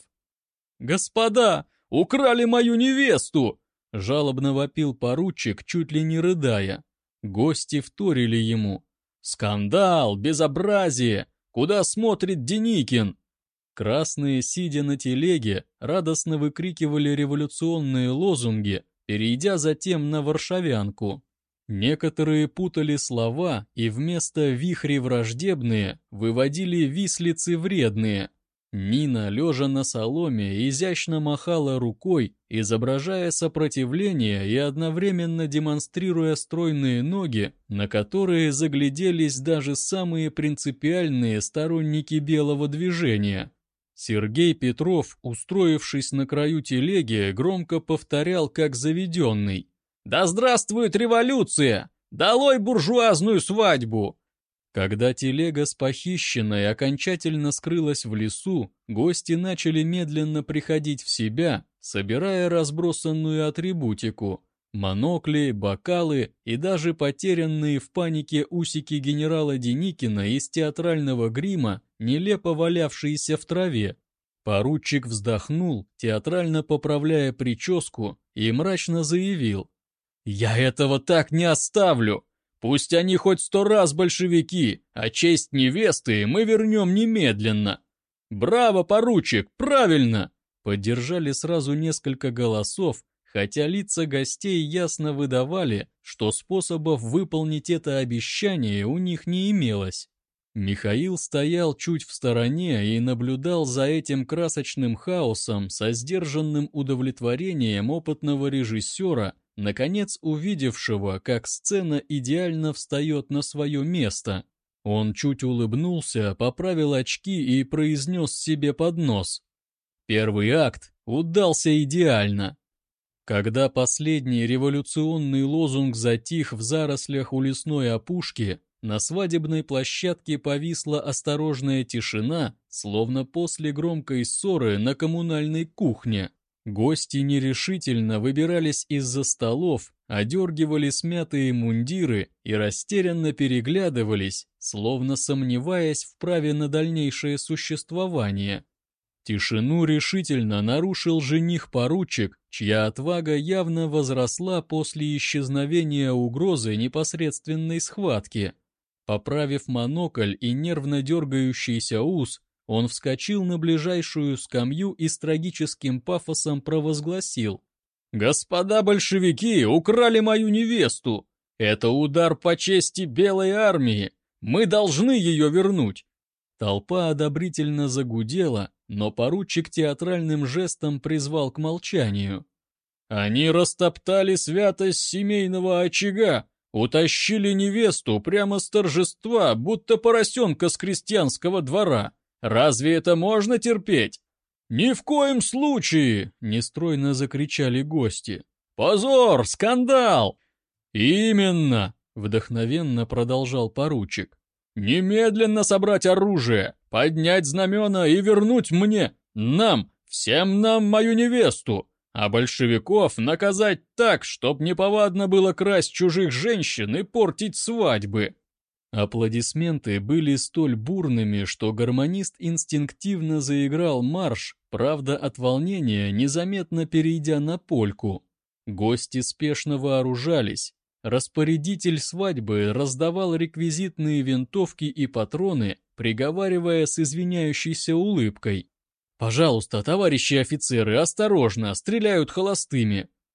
«Господа, украли мою невесту!» — жалобно вопил поручик, чуть ли не рыдая. Гости вторили ему. «Скандал! Безобразие! Куда смотрит Деникин?» Красные, сидя на телеге, радостно выкрикивали революционные лозунги, перейдя затем на варшавянку. Некоторые путали слова и вместо «вихри враждебные» выводили «вислицы вредные». Нина, лежа на соломе, изящно махала рукой, изображая сопротивление и одновременно демонстрируя стройные ноги, на которые загляделись даже самые принципиальные сторонники белого движения. Сергей Петров, устроившись на краю телеги, громко повторял, как заведенный: «Да здравствует революция! Долой буржуазную свадьбу!» Когда телега с похищенной окончательно скрылась в лесу, гости начали медленно приходить в себя, собирая разбросанную атрибутику: монокли, бокалы и даже потерянные в панике усики генерала Деникина из театрального грима, нелепо валявшиеся в траве. Поручик вздохнул, театрально поправляя прическу, и мрачно заявил: «Я этого так не оставлю! Пусть они хоть 100 раз большевики, а честь невесты мы вернем немедленно!» «Браво, поручик, правильно!» Поддержали сразу несколько голосов, хотя лица гостей ясно выдавали, что способов выполнить это обещание у них не имелось. Михаил стоял чуть в стороне и наблюдал за этим красочным хаосом со сдержанным удовлетворением опытного режиссера, наконец увидевшего, как сцена идеально встает на свое место. Он чуть улыбнулся, поправил очки и произнес себе под нос: «Первый акт удался идеально». Когда последний революционный лозунг затих в зарослях у лесной опушки, на свадебной площадке повисла осторожная тишина, словно после громкой ссоры на коммунальной кухне. Гости нерешительно выбирались из-за столов, одергивали смятые мундиры и растерянно переглядывались, словно сомневаясь в праве на дальнейшее существование. Тишину решительно нарушил жених-поручик, чья отвага явно возросла после исчезновения угрозы непосредственной схватки. Поправив монокль и нервно дергающийся ус, он вскочил на ближайшую скамью и с трагическим пафосом провозгласил: «Господа большевики украли мою невесту! Это удар по чести Белой армии! Мы должны ее вернуть!» Толпа одобрительно загудела, но поручик театральным жестом призвал к молчанию. «Они растоптали святость семейного очага, утащили невесту прямо с торжества, будто поросенка с крестьянского двора. Разве это можно терпеть?» «Ни в коем случае!» — нестройно закричали гости. «Позор! Скандал!» «Именно!» — вдохновенно продолжал поручик. «Немедленно собрать оружие, поднять знамена и вернуть мне, нам, всем нам мою невесту, а большевиков наказать так, чтоб неповадно было красть чужих женщин и портить свадьбы». Аплодисменты были столь бурными, что гармонист инстинктивно заиграл марш, правда от волнения незаметно перейдя на польку. Гости спешно вооружались. Распорядитель свадьбы раздавал реквизитные винтовки и патроны, приговаривая с извиняющейся улыбкой: «Пожалуйста, товарищи офицеры, осторожно, стреляют холостыми».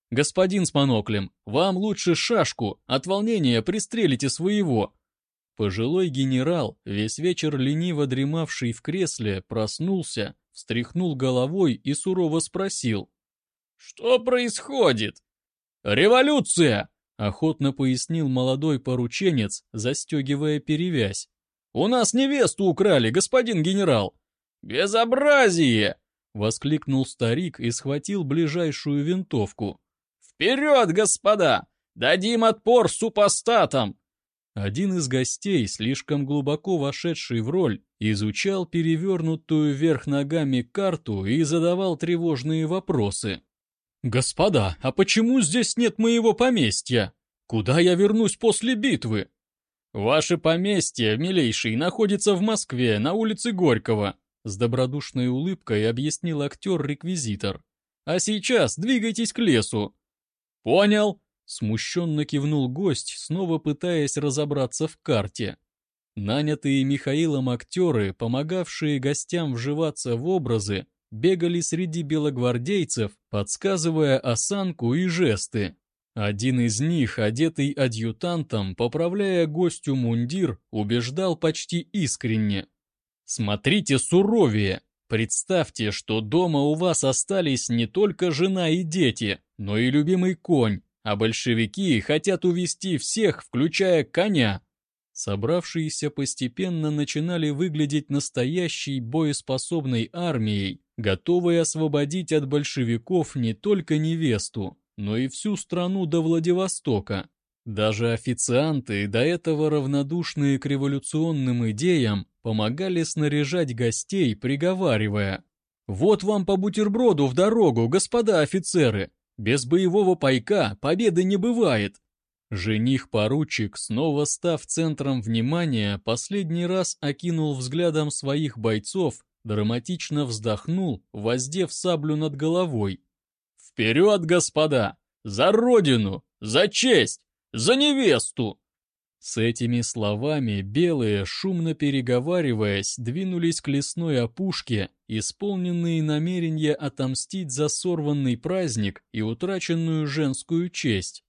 Господин с моноклем, вам лучше шашку, от волнения пристрелите своего». Пожилой генерал, весь вечер лениво дремавший в кресле, проснулся, встряхнул головой и сурово спросил: «Что происходит?» «Революция!» — охотно пояснил молодой порученец, застегивая перевязь. «У нас невесту украли, господин генерал!» «Безобразие!» — воскликнул старик и схватил ближайшую винтовку. «Вперед, господа! Дадим отпор супостатам!» Один из гостей, слишком глубоко вошедший в роль, изучал перевернутую вверх ногами карту и задавал тревожные вопросы. «Господа, а почему здесь нет моего поместья? Куда я вернусь после битвы?» «Ваше поместье, милейший, находится в Москве, на улице Горького», с добродушной улыбкой объяснил актер-реквизитор. «А сейчас двигайтесь к лесу». «Понял», смущенно кивнул гость, снова пытаясь разобраться в карте. Нанятые Михаилом актеры, помогавшие гостям вживаться в образы, бегали среди белогвардейцев, подсказывая осанку и жесты. Один из них, одетый адъютантом, поправляя гостю мундир, убеждал почти искренне: «Смотрите суровее! Представьте, что дома у вас остались не только жена и дети, но и любимый конь, а большевики хотят увести всех, включая коня». Собравшиеся постепенно начинали выглядеть настоящей боеспособной армией, готовой освободить от большевиков не только невесту, но и всю страну до Владивостока. Даже официанты, до этого равнодушные к революционным идеям, помогали снаряжать гостей, приговаривая: «Вот вам по бутерброду в дорогу, господа офицеры! Без боевого пайка победы не бывает!» Жених-поручик, снова став центром внимания, последний раз окинул взглядом своих бойцов, драматично вздохнул, воздев саблю над головой. «Вперед, господа! За родину! За честь! За невесту!» С этими словами белые, шумно переговариваясь, двинулись к лесной опушке, исполненные намерения отомстить за сорванный праздник и утраченную женскую честь.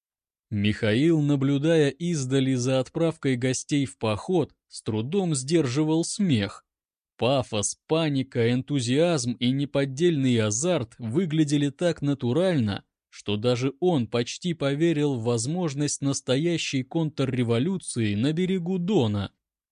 Михаил, наблюдая издали за отправкой гостей в поход, с трудом сдерживал смех. Пафос, паника, энтузиазм и неподдельный азарт выглядели так натурально, что даже он почти поверил в возможность настоящей контрреволюции на берегу Дона.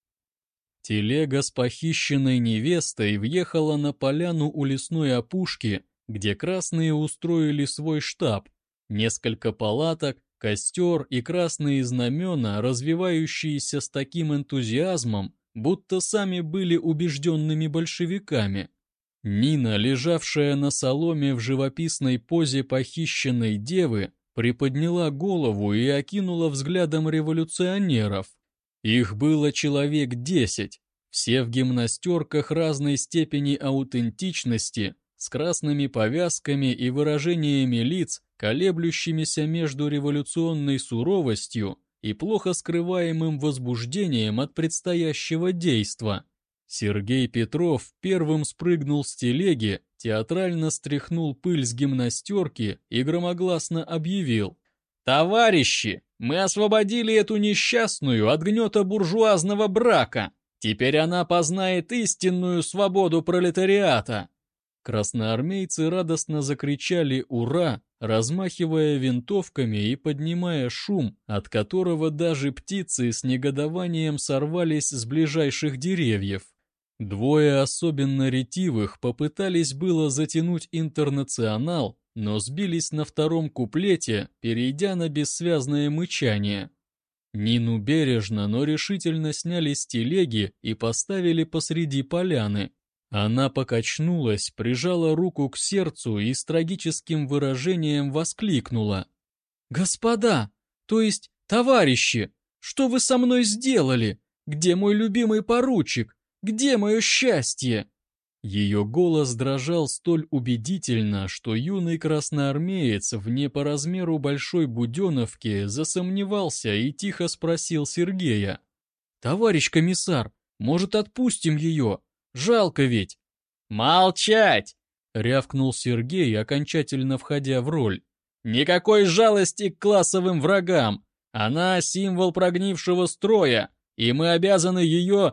Телега с похищенной невестой въехала на поляну у лесной опушки, где красные устроили свой штаб, несколько палаток, костер и красные знамена, развивающиеся с таким энтузиазмом, будто сами были убежденными большевиками. Нина, лежавшая на соломе в живописной позе похищенной девы, приподняла голову и окинула взглядом революционеров. Их было человек 10, все в гимнастерках разной степени аутентичности, с красными повязками и выражениями лиц, колеблющимися между революционной суровостью и плохо скрываемым возбуждением от предстоящего действа. Сергей Петров первым спрыгнул с телеги, театрально стряхнул пыль с гимнастерки и громогласно объявил: «Товарищи, мы освободили эту несчастную от гнета буржуазного брака. Теперь она познает истинную свободу пролетариата». Красноармейцы радостно закричали «Ура!», размахивая винтовками и поднимая шум, от которого даже птицы с негодованием сорвались с ближайших деревьев. Двое особенно ретивых попытались было затянуть «Интернационал», но сбились на втором куплете, перейдя на бессвязное мычание. Нину бережно, но решительно сняли с телеги и поставили посреди поляны. Она покачнулась, прижала руку к сердцу и с трагическим выражением воскликнула: «Господа, то есть товарищи, что вы со мной сделали? Где мой любимый поручик? Где мое счастье?» Ее голос дрожал столь убедительно, что юный красноармеец в не по размеру большой буденовке засомневался и тихо спросил Сергея: «Товарищ комиссар, может, отпустим ее? Жалко ведь!» «Молчать!» — рявкнул Сергей, окончательно входя в роль. Никакой жалости к классовым врагам. Она символ прогнившего строя, и мы обязаны ее,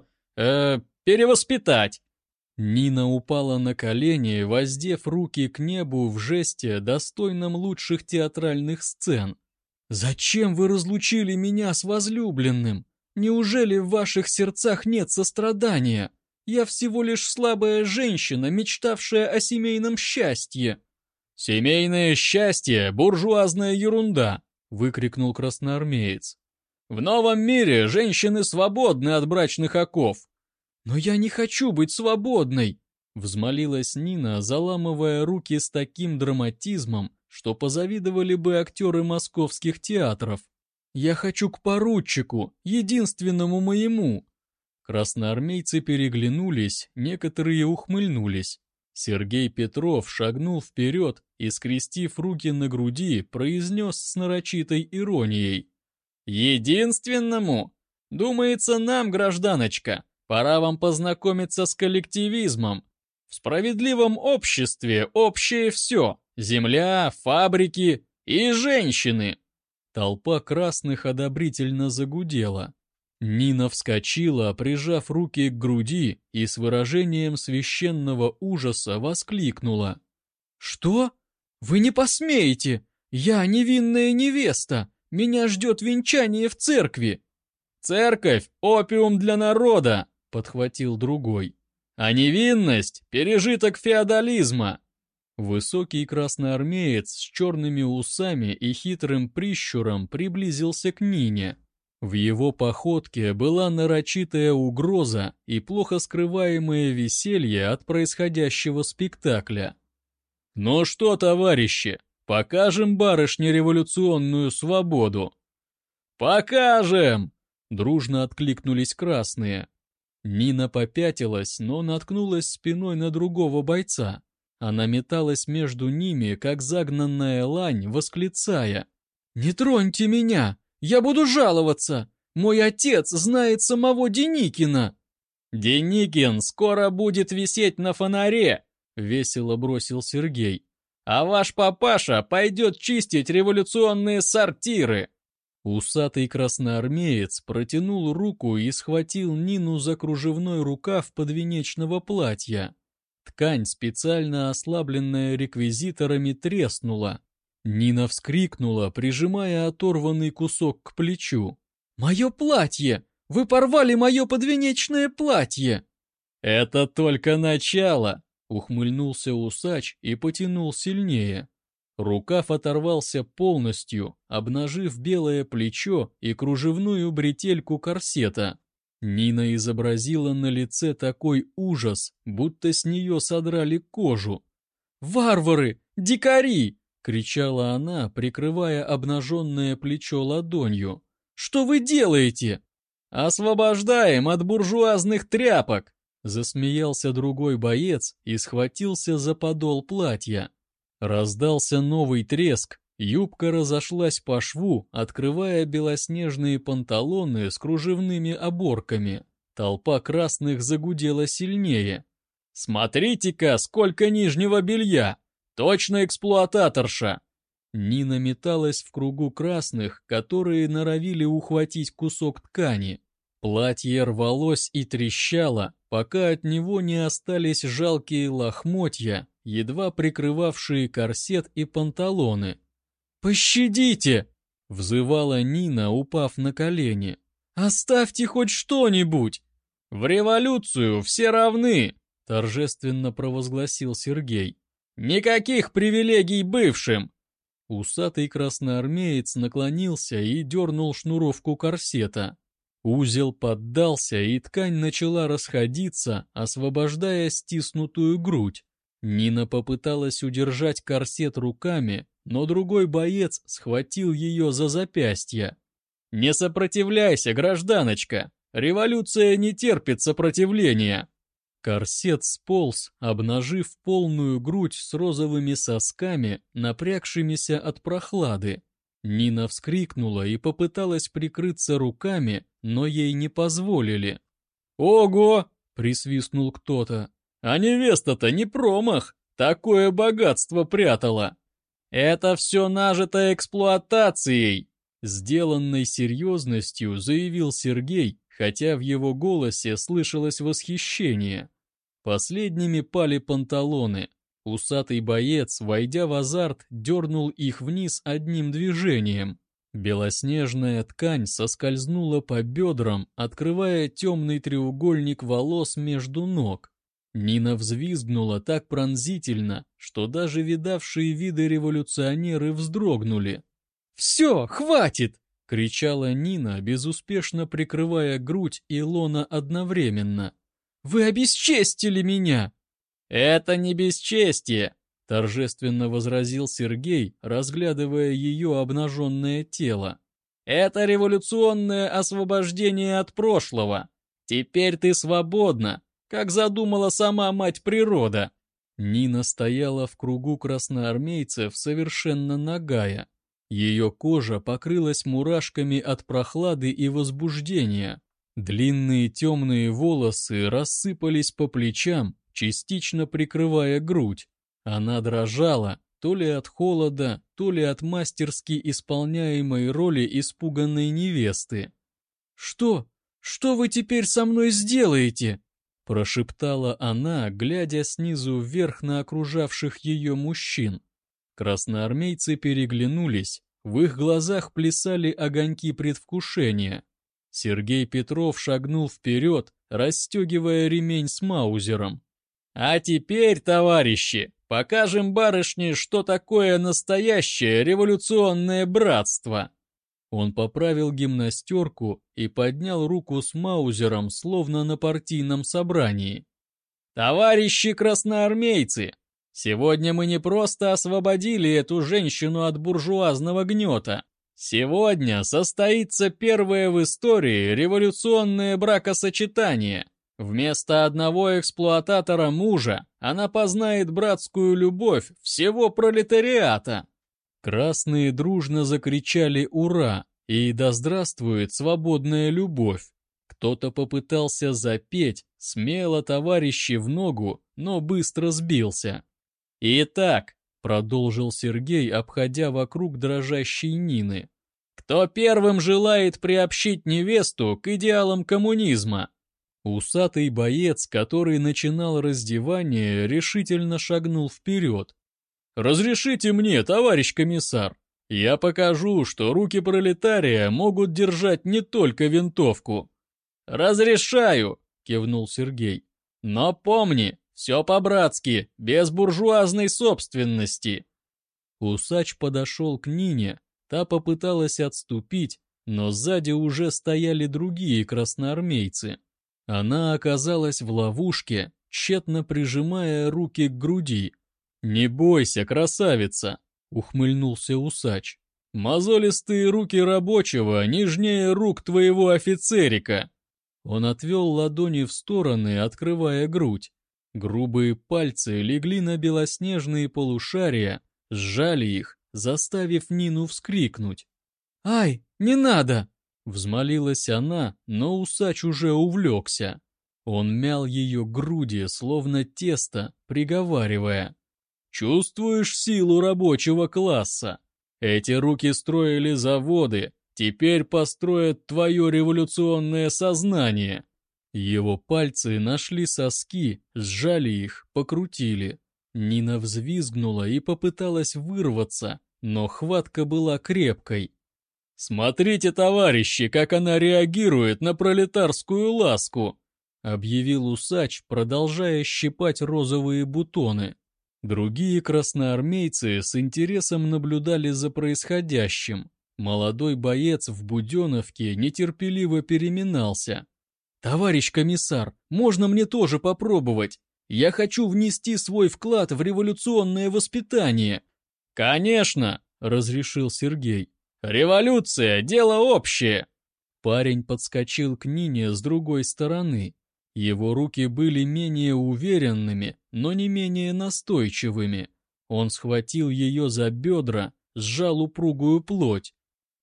перевоспитать. Нина упала на колени, воздев руки к небу в жесте, достойном лучших театральных сцен. «Зачем вы разлучили меня с возлюбленным? Неужели в ваших сердцах нет сострадания? Я всего лишь слабая женщина, мечтавшая о семейном счастье». «Семейное счастье — буржуазная ерунда!» — выкрикнул красноармеец. «В новом мире женщины свободны от брачных оков». «Но я не хочу быть свободной!» — взмолилась Нина, заламывая руки с таким драматизмом, что позавидовали бы актеры московских театров. «Я хочу к поручику, единственному моему!» Красноармейцы переглянулись, некоторые ухмыльнулись. Сергей Петров шагнул вперед и, скрестив руки на груди, произнес с нарочитой иронией. «Единственному? Думается нам, гражданочка, пора вам познакомиться с коллективизмом. В справедливом обществе общее все – земля, фабрики и женщины». Толпа красных одобрительно загудела. Нина вскочила, прижав руки к груди, и с выражением священного ужаса воскликнула. «Что? Вы не посмеете! Я невинная невеста! Меня ждет венчание в церкви!» «Церковь — опиум для народа!» — подхватил другой. «А невинность — пережиток феодализма!» Высокий красноармеец с черными усами и хитрым прищуром приблизился к Нине. В его походке была нарочитая угроза и плохо скрываемое веселье от происходящего спектакля. «Ну что, товарищи, покажем барышне революционную свободу?» «Покажем!» — дружно откликнулись красные. Нина попятилась, но наткнулась спиной на другого бойца. Она металась между ними, как загнанная лань, восклицая. «Не троньте меня! Я буду жаловаться! Мой отец знает самого Деникина!» «Деникин скоро будет висеть на фонаре!» — весело бросил Сергей. «А ваш папаша пойдет чистить революционные сортиры!» Усатый красноармеец протянул руку и схватил Нину за кружевной рукав подвенечного платья. Ткань, специально ослабленная реквизиторами, треснула. Нина вскрикнула, прижимая оторванный кусок к плечу. «Мое платье! Вы порвали мое подвенечное платье!» «Это только начало!» — ухмыльнулся усач и потянул сильнее. Рукав оторвался полностью, обнажив белое плечо и кружевную бретельку корсета. Нина изобразила на лице такой ужас, будто с нее содрали кожу. «Варвары! Дикари!» — кричала она, прикрывая обнаженное плечо ладонью. «Что вы делаете?» «Освобождаем от буржуазных тряпок!» — засмеялся другой боец и схватился за подол платья. Раздался новый треск, юбка разошлась по шву, открывая белоснежные панталоны с кружевными оборками. Толпа красных загудела сильнее. «Смотрите-ка, сколько нижнего белья! Точно эксплуататорша!» Нина металась в кругу красных, которые норовили ухватить кусок ткани. Платье рвалось и трещало, пока от него не остались жалкие лохмотья, едва прикрывавшие корсет и панталоны. «Пощадите!» — взывала Нина, упав на колени. «Оставьте хоть что-нибудь!» «В революцию все равны!» — торжественно провозгласил Сергей. «Никаких привилегий бывшим!» Усатый красноармеец наклонился и дернул шнуровку корсета. Узел поддался, и ткань начала расходиться, освобождая стиснутую грудь. Нина попыталась удержать корсет руками, но другой боец схватил ее за запястье. «Не сопротивляйся, гражданочка! Революция не терпит сопротивления!» Корсет сполз, обнажив полную грудь с розовыми сосками, напрягшимися от прохлады. Нина вскрикнула и попыталась прикрыться руками, но ей не позволили. «Ого!» — присвистнул кто-то. «А невеста-то не промах! Такое богатство прятала!» Это все нажито эксплуатацией!» Сделанной серьезностью заявил Сергей, хотя в его голосе слышалось восхищение. Последними пали панталоны. Усатый боец, войдя в азарт, дернул их вниз одним движением. Белоснежная ткань соскользнула по бедрам, открывая темный треугольник волос между ног. Нина взвизгнула так пронзительно, что даже видавшие виды революционеры вздрогнули. «Все, хватит!» — кричала Нина, безуспешно прикрывая грудь и лона одновременно. «Вы обесчестили меня!» «Это не бесчестие!» — торжественно возразил Сергей, разглядывая ее обнаженное тело. «Это революционное освобождение от прошлого. Теперь ты свободна, как задумала сама мать природа». Нина стояла в кругу красноармейцев совершенно нагая. Ее кожа покрылась мурашками от прохлады и возбуждения. Длинные темные волосы рассыпались по плечам, частично прикрывая грудь. Она дрожала, то ли от холода, то ли от мастерски исполняемой роли испуганной невесты. «Что? Что вы теперь со мной сделаете?» — прошептала она, глядя снизу вверх на окружавших ее мужчин. Красноармейцы переглянулись, в их глазах плясали огоньки предвкушения. Сергей Петров шагнул вперед, расстегивая ремень с маузером. «А теперь, товарищи, покажем барышне, что такое настоящее революционное братство!» Он поправил гимнастерку и поднял руку с маузером, словно на партийном собрании. «Товарищи красноармейцы, сегодня мы не просто освободили эту женщину от буржуазного гнета. Сегодня состоится первое в истории революционное бракосочетание. Вместо одного эксплуататора мужа она познает братскую любовь всего пролетариата». Красные дружно закричали «Ура!» и «Да здравствует свободная любовь!». Кто-то попытался запеть, смело товарищи в ногу, но быстро сбился. «Итак», — продолжил Сергей, обходя вокруг дрожащей Нины, «кто первым желает приобщить невесту к идеалам коммунизма?» Усатый боец, который начинал раздевание, решительно шагнул вперед. «Разрешите мне, товарищ комиссар, я покажу, что руки пролетария могут держать не только винтовку». «Разрешаю», — кивнул Сергей. «Но помни, все по-братски, без буржуазной собственности». Усач подошел к Нине, та попыталась отступить, но сзади уже стояли другие красноармейцы. Она оказалась в ловушке, тщетно прижимая руки к груди. «Не бойся, красавица!» — ухмыльнулся усач. «Мозолистые руки рабочего нежнее рук твоего офицерика!» Он отвел ладони в стороны, открывая грудь. Грубые пальцы легли на белоснежные полушария, сжали их, заставив Нину вскрикнуть. «Ай, не надо!» — взмолилась она, но усач уже увлекся. Он мял ее груди, словно тесто, приговаривая: «Чувствуешь силу рабочего класса? Эти руки строили заводы, теперь построят твое революционное сознание». Его пальцы нашли соски, сжали их, покрутили. Нина взвизгнула и попыталась вырваться, но хватка была крепкой. «Смотрите, товарищи, как она реагирует на пролетарскую ласку!» — объявил усач, продолжая щипать розовые бутоны. Другие красноармейцы с интересом наблюдали за происходящим. Молодой боец в буденовке нетерпеливо переминался. «Товарищ комиссар, можно мне тоже попробовать? Я хочу внести свой вклад в революционное воспитание». «Конечно!» — разрешил Сергей. «Революция — дело общее!» Парень подскочил к Нине с другой стороны. Его руки были менее уверенными, но не менее настойчивыми. Он схватил ее за бедра, сжал упругую плоть.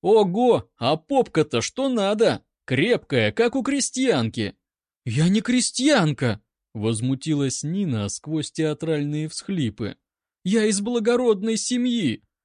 «Ого, а попка-то что надо! Крепкая, как у крестьянки!» «Я не крестьянка!» — возмутилась Нина сквозь театральные всхлипы. «Я из благородной семьи!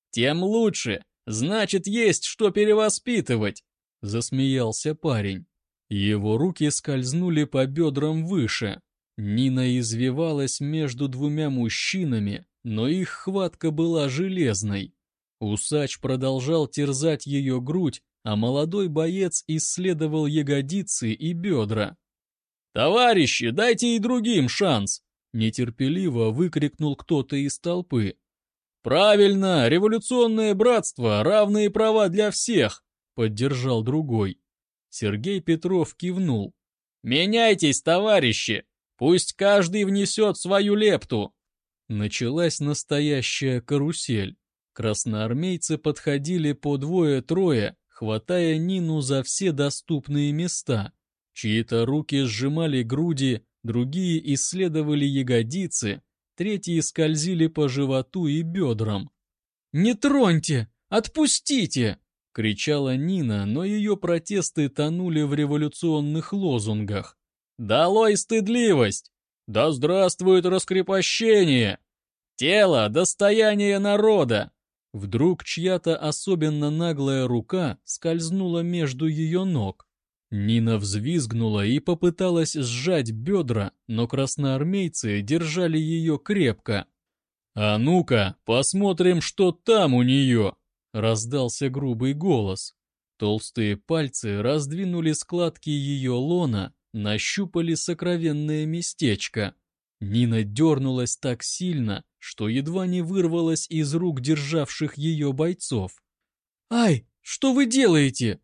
Тем лучше. Значит, есть что перевоспитывать, засмеялся парень. Его руки скользнули по бедрам выше. Нина извивалась между двумя мужчинами, но их хватка была железной. Усач продолжал терзать ее грудь, а молодой боец исследовал ягодицы и бедра. «Товарищи, дайте и другим шанс!» — нетерпеливо выкрикнул кто-то из толпы. «Правильно, революционное братство, равные права для всех!» — поддержал другой. Сергей Петров кивнул. «Меняйтесь, товарищи! Пусть каждый внесет свою лепту!» Началась настоящая карусель. Красноармейцы подходили по двое-трое, хватая Нину за все доступные места. Чьи-то руки сжимали груди, другие исследовали ягодицы, третьи скользили по животу и бедрам. «Не троньте! Отпустите!» — кричала Нина, но ее протесты тонули в революционных лозунгах. «Долой стыдливость! Да здравствует раскрепощение! Тело — достояние народа!» Вдруг чья-то особенно наглая рука скользнула между ее ног. Нина взвизгнула и попыталась сжать бедра, но красноармейцы держали ее крепко. «А ну-ка, посмотрим, что там у нее!» — раздался грубый голос. Толстые пальцы раздвинули складки ее лона, нащупали сокровенное местечко. Нина дернулась так сильно, что едва не вырвалась из рук державших ее бойцов. «Ай, что вы делаете?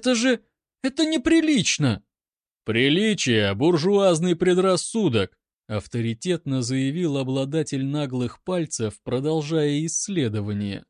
Это неприлично!» «Приличие — буржуазный предрассудок», — авторитетно заявил обладатель наглых пальцев, продолжая исследование.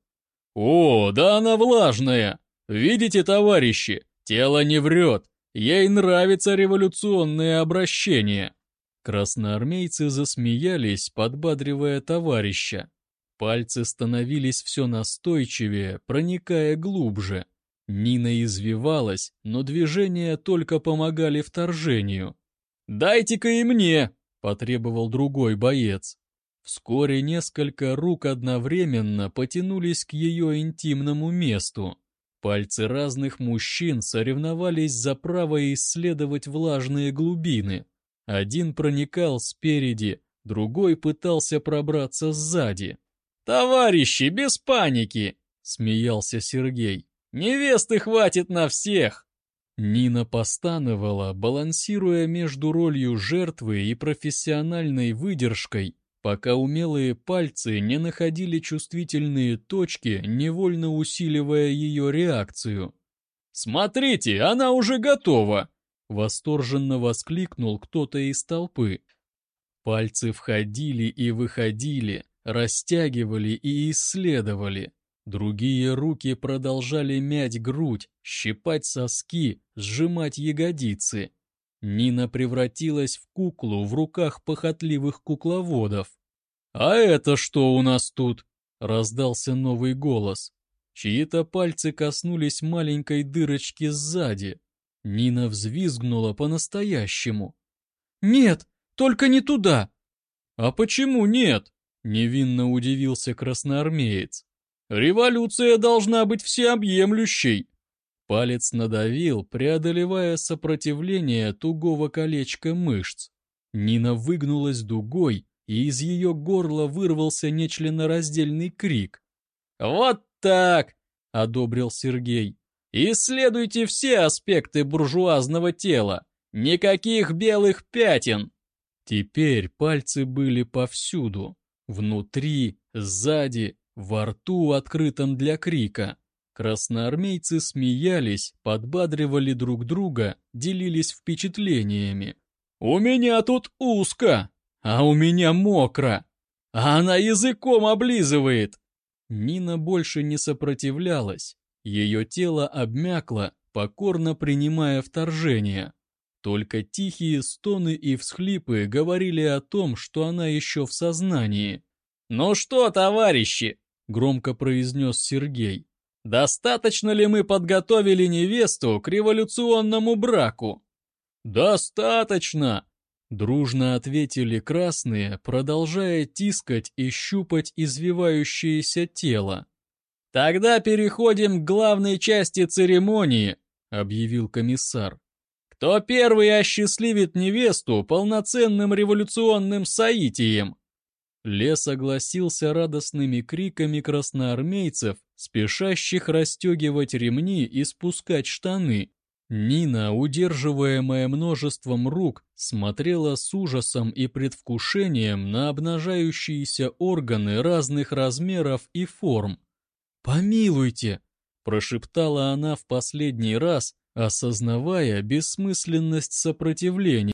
«О, да она влажная! Видите, товарищи, тело не врет, ей нравится революционное обращение». Красноармейцы засмеялись, подбадривая товарища. Пальцы становились все настойчивее, проникая глубже. Нина извивалась, но движения только помогали вторжению. «Дайте-ка и мне!» — потребовал другой боец. Вскоре несколько рук одновременно потянулись к ее интимному месту. Пальцы разных мужчин соревновались за право исследовать влажные глубины. Один проникал спереди, другой пытался пробраться сзади. «Товарищи, без паники!» — смеялся Сергей. «Невесты хватит на всех!» Нина постановала, балансируя между ролью жертвы и профессиональной выдержкой, пока умелые пальцы не находили чувствительные точки, невольно усиливая ее реакцию. «Смотрите, она уже готова!» — восторженно воскликнул кто-то из толпы. Пальцы входили и выходили, растягивали и исследовали. Другие руки продолжали мять грудь, щипать соски, сжимать ягодицы. Нина превратилась в куклу в руках похотливых кукловодов. «А это что у нас тут?» — раздался новый голос. Чьи-то пальцы коснулись маленькой дырочки сзади. Нина взвизгнула по-настоящему. «Нет, только не туда!» «А почему нет?» — невинно удивился красноармеец. «Революция должна быть всеобъемлющей!» Палец надавил, преодолевая сопротивление тугого колечка мышц. Нина выгнулась дугой, и из ее горла вырвался нечленораздельный крик. «Вот так!» — одобрил Сергей. «Исследуйте все аспекты буржуазного тела! Никаких белых пятен!» Теперь пальцы были повсюду. Внутри, сзади, во рту, открытом для крика. Красноармейцы смеялись, подбадривали друг друга, делились впечатлениями. «У меня тут узко, а у меня мокро, а она языком облизывает!» Нина больше не сопротивлялась. Ее тело обмякло, покорно принимая вторжение. Только тихие стоны и всхлипы говорили о том, что она еще в сознании. «Ну что, товарищи?» — громко произнес Сергей. «Достаточно ли мы подготовили невесту к революционному браку?» «Достаточно!» — дружно ответили красные, продолжая тискать и щупать извивающееся тело. «Тогда переходим к главной части церемонии», — объявил комиссар. «Кто первый осчастливит невесту полноценным революционным соитием?» Лес огласился радостными криками красноармейцев, спешащих расстегивать ремни и спускать штаны. Нина, удерживаемая множеством рук, смотрела с ужасом и предвкушением на обнажающиеся органы разных размеров и форм. «Помилуйте!» – прошептала она в последний раз, осознавая бессмысленность сопротивления.